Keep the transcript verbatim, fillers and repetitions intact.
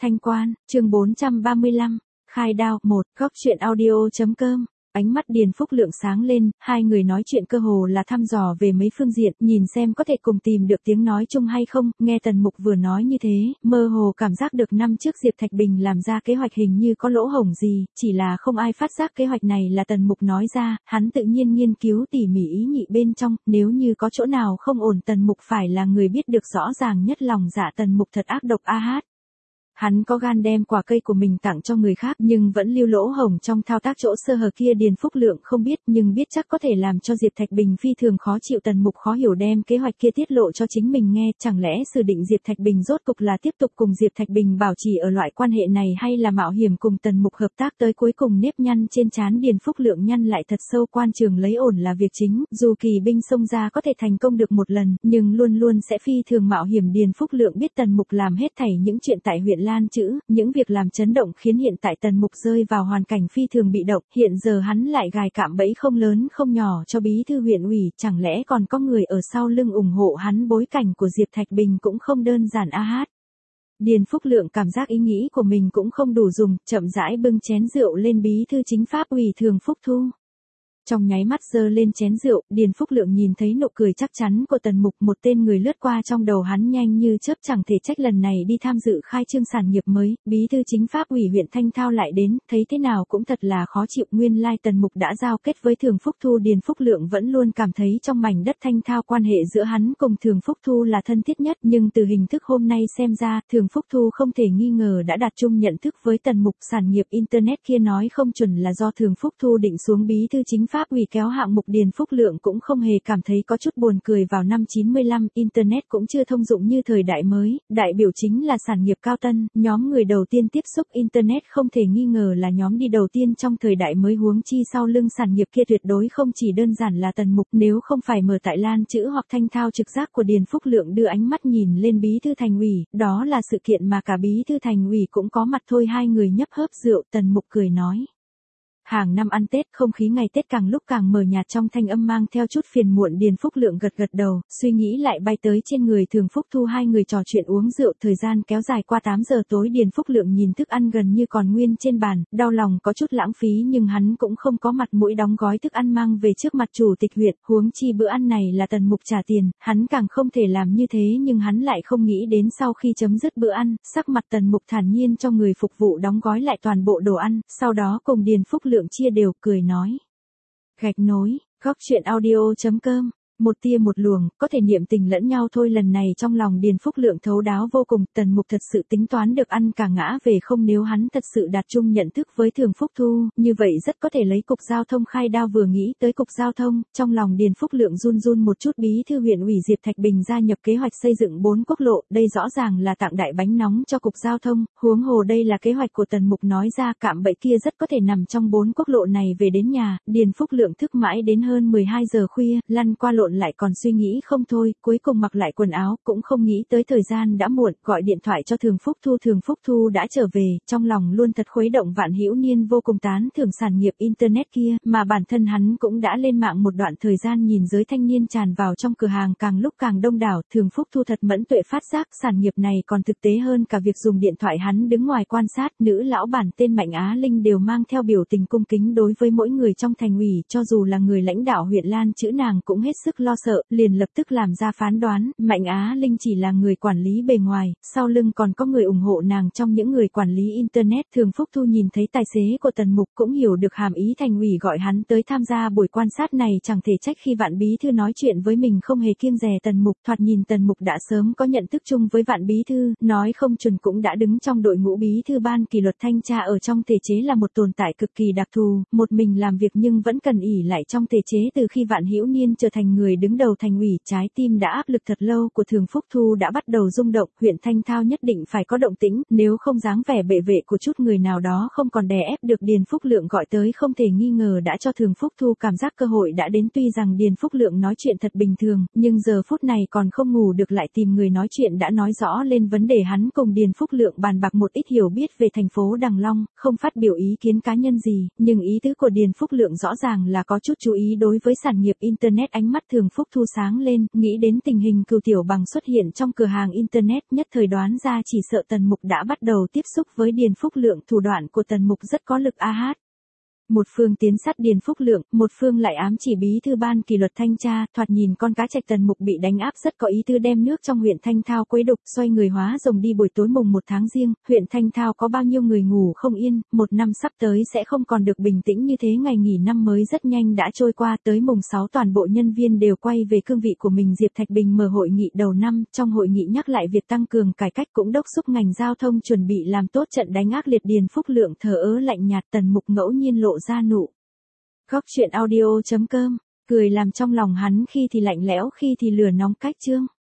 Thanh Quan, chương bốn trăm ba mươi lăm, khai đao, một, góc truyện audio.com. Ánh mắt Điền Phúc Lượng sáng lên, hai người nói chuyện cơ hồ là thăm dò về mấy phương diện, nhìn xem có thể cùng tìm được tiếng nói chung hay không. Nghe Tần Mục vừa nói như thế, mơ hồ cảm giác được năm trước Diệp Thạch Bình làm ra kế hoạch hình như có lỗ hổng gì, chỉ là không ai phát giác kế hoạch này là Tần Mục nói ra, hắn tự nhiên nghiên cứu tỉ mỉ ý nhị bên trong, nếu như có chỗ nào không ổn Tần Mục phải là người biết được rõ ràng nhất. Lòng dạ Tần Mục thật ác độc a hát. Hắn có gan đem quả cây của mình tặng cho người khác nhưng vẫn lưu lỗ hổng trong thao tác chỗ sơ hở kia. Điền Phúc Lượng không biết nhưng biết chắc có thể làm cho Diệp Thạch Bình phi thường khó chịu. Tần Mục khó hiểu đem kế hoạch kia tiết lộ cho chính mình nghe, chẳng lẽ dự định Diệp Thạch Bình rốt cục là tiếp tục cùng Diệp Thạch Bình bảo trì ở loại quan hệ này hay là mạo hiểm cùng Tần Mục hợp tác tới cuối cùng. Nếp nhăn trên trán Điền Phúc Lượng nhăn lại thật sâu. Quan trường lấy ổn là việc chính, dù kỳ binh xông ra có thể thành công được một lần, nhưng luôn luôn sẽ phi thường mạo hiểm. Điền Phúc Lượng biết Tần Mục làm hết thảy những chuyện tại huyện Lan Chữ, những việc làm chấn động khiến hiện tại Tần Mục rơi vào hoàn cảnh phi thường bị động. Hiện giờ hắn lại gài cạm bẫy không lớn không nhỏ cho bí thư huyện ủy, chẳng lẽ còn có người ở sau lưng ủng hộ hắn. Bối cảnh của Diệp Thạch Bình cũng không đơn giản a hát. Điền Phúc Lượng cảm giác ý nghĩ của mình cũng không đủ dùng, chậm rãi bưng chén rượu lên. Bí thư chính pháp ủy Thường Phúc Thu trong nháy mắt giơ lên chén rượu. Điền Phúc Lượng nhìn thấy nụ cười chắc chắn của Tần Mục, một tên người lướt qua trong đầu hắn nhanh như chớp. Chẳng thể trách lần này đi tham dự khai trương sản nghiệp mới, bí thư chính pháp ủy huyện Thanh Thao lại đến, thấy thế nào cũng thật là khó chịu. Nguyên lai Tần Mục đã giao kết với Thường Phúc Thu. Điền Phúc Lượng vẫn luôn cảm thấy trong mảnh đất Thanh Thao quan hệ giữa hắn cùng Thường Phúc Thu là thân thiết nhất, nhưng từ hình thức hôm nay xem ra, Thường Phúc Thu không thể nghi ngờ đã đạt chung nhận thức với Tần Mục. Sản nghiệp internet kia nói không chuẩn là do Thường Phúc Thu định xuống, bí thư chính pháp ủy kéo hạng mục. Điền Phúc Lượng cũng không hề cảm thấy có chút buồn cười. Vào năm chín mươi lăm, internet cũng chưa thông dụng như thời đại mới, đại biểu chính là sản nghiệp cao tân, nhóm người đầu tiên tiếp xúc internet không thể nghi ngờ là nhóm đi đầu tiên trong thời đại mới. Huống chi sau lưng sản nghiệp kia tuyệt đối không chỉ đơn giản là Tần Mục, nếu không phải mở tại Lan Chữ hoặc Thanh Thao. Trực giác của Điền Phúc Lượng đưa ánh mắt nhìn lên bí thư thành ủy, đó là sự kiện mà cả bí thư thành ủy cũng có mặt thôi. Hai người nhấp hớp rượu, Tần Mục cười nói: hàng năm ăn Tết, không khí ngày Tết càng lúc càng mờ nhạt, trong thanh âm mang theo chút phiền muộn. Điền Phúc Lượng gật gật đầu, suy nghĩ lại bay tới trên người Thường Phúc Thu. Hai người trò chuyện uống rượu, thời gian kéo dài qua tám giờ tối. Điền Phúc Lượng nhìn thức ăn gần như còn nguyên trên bàn, đau lòng có chút lãng phí, nhưng hắn cũng không có mặt mũi đóng gói thức ăn mang về trước mặt chủ tịch huyện, huống chi bữa ăn này là Tần Mục trả tiền, hắn càng không thể làm như thế. Nhưng hắn lại không nghĩ đến sau khi chấm dứt bữa ăn, sắc mặt Tần Mục thản nhiên cho người phục vụ đóng gói lại toàn bộ đồ ăn, sau đó cùng Điền Phúc Lượng chia đều, cười nói: gạch nối, góc truyện audio.com. Một tia một luồng, có thể niệm tình lẫn nhau thôi. Lần này trong lòng Điền Phúc Lượng thấu đáo vô cùng, Tần Mục thật sự tính toán được ăn cả ngã về không. Nếu hắn thật sự đạt chung nhận thức với Thường Phúc Thu, như vậy rất có thể lấy cục giao thông khai đao. Vừa nghĩ tới cục giao thông, trong lòng Điền Phúc Lượng run run một chút. Bí thư huyện ủy Diệp Thạch Bình gia nhập kế hoạch xây dựng bốn quốc lộ, đây rõ ràng là tặng đại bánh nóng cho cục giao thông, huống hồ đây là kế hoạch của Tần Mục nói ra, cạm bẫy kia rất có thể nằm trong bốn quốc lộ này. Về đến nhà, Điền Phúc Lượng thức mãi đến hơn mười hai giờ khuya, lăn qua lộn lại còn suy nghĩ không thôi, cuối cùng mặc lại quần áo, cũng không nghĩ tới thời gian đã muộn, gọi điện thoại cho Thường Phúc Thu. Thường Phúc Thu đã trở về, trong lòng luôn thật khuấy động. Vạn Hữu Niên vô cùng tán thưởng sản nghiệp internet kia, mà bản thân hắn cũng đã lên mạng một đoạn thời gian, nhìn giới thanh niên tràn vào trong cửa hàng càng lúc càng đông đảo. Thường Phúc Thu thật mẫn tuệ phát giác sản nghiệp này còn thực tế hơn cả việc dùng điện thoại. Hắn đứng ngoài quan sát, nữ lão bản tên Mạnh Á Linh đều mang theo biểu tình cung kính đối với mỗi người trong thành ủy, cho dù là người lãnh đạo huyện Lan Chữ nàng cũng hết sức lo sợ, liền lập tức làm ra phán đoán, Mạnh Á Linh chỉ là người quản lý bề ngoài, sau lưng còn có người ủng hộ nàng trong những người quản lý internet. Thường Phúc Thu nhìn thấy tài xế của Tần Mục cũng hiểu được hàm ý thành ủy gọi hắn tới tham gia buổi quan sát này. Chẳng thể trách khi Vạn bí thư nói chuyện với mình không hề kiêng dè Tần Mục, thoạt nhìn Tần Mục đã sớm có nhận thức chung với Vạn bí thư, nói không chừng cũng đã đứng trong đội ngũ bí thư ban kỷ luật thanh tra. Ở trong thể chế là một tồn tại cực kỳ đặc thù, một mình làm việc nhưng vẫn cần ỷ lại trong thể chế. Từ khi Vạn Hữu Niên trở thành người đứng đầu thành ủy, trái tim đã áp lực thật lâu của Thường Phúc Thu đã bắt đầu rung động. Huyện Thanh Thao nhất định phải có động tĩnh, nếu không dáng vẻ bệ vệ của chút người nào đó không còn đè ép được. Điền Phúc Lượng gọi tới không thể nghi ngờ đã cho Thường Phúc Thu cảm giác cơ hội đã đến. Tuy rằng Điền Phúc Lượng nói chuyện thật bình thường, nhưng giờ phút này còn không ngủ được lại tìm người nói chuyện, đã nói rõ lên vấn đề. Hắn cùng Điền Phúc Lượng bàn bạc một ít hiểu biết về thành phố Đằng Long, không phát biểu ý kiến cá nhân gì, nhưng ý tứ của Điền Phúc Lượng rõ ràng là có chút chú ý đối với sản nghiệp internet. Ánh mắt thường Phúc Thu sáng lên, nghĩ đến tình hình Cừu Tiểu Bằng xuất hiện trong cửa hàng Internet, nhất thời đoán ra chỉ sợ Tần Mục đã bắt đầu tiếp xúc với Điền Phúc Lượng, thủ đoạn của Tần Mục rất có lực a hát. Một phương tiến sát Điền Phúc Lượng, một phương lại ám chỉ bí thư ban kỷ luật thanh tra, thoạt nhìn con cá trạch Tần Mục bị đánh áp rất có ý tư đem nước trong huyện Thanh Thao quấy đục, xoay người hóa rồng đi buổi tối mùng một tháng Giêng, huyện Thanh Thao có bao nhiêu người ngủ không yên, một năm sắp tới sẽ không còn được bình tĩnh như thế. Ngày nghỉ năm mới rất nhanh đã trôi qua, tới mùng sáu toàn bộ nhân viên đều quay về cương vị của mình. Diệp Thạch Bình mở hội nghị đầu năm, trong hội nghị nhắc lại việc tăng cường cải cách, cũng đốc thúc ngành giao thông chuẩn bị làm tốt trận đánh ác liệt. Điền Phúc Lượng thờ ơ lạnh nhạt, Tần Mục ngẫu nhiên lộ ra nụ. Góc chuyện audio chấm com, cười làm trong lòng hắn khi thì lạnh lẽo khi thì lửa nóng cách chương.